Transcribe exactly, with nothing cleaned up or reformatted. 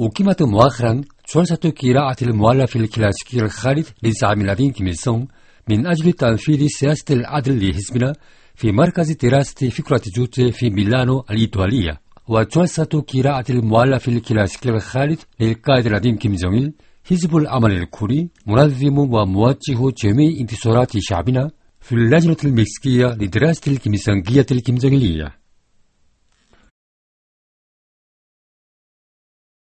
وكما مؤخرا جلسة قراءة المؤلف الكلاسيكي الخالد لزعيم الدين كيم إل سونغ من أجل تنفيذ سياسة العدل لحزبنا في مركز دراسة فكرة جوتي في ميلانو الإيطالية، وجلسة قراءة المؤلف الكلاسيكي الخالد للقائد العظيم كيم جونغ إل حزب العمل الكوري منظم وموجه جميع انتصارات شعبنا في اللجنة المكسيكية لدراسة الكيميسانجية الكيمجونغيلية.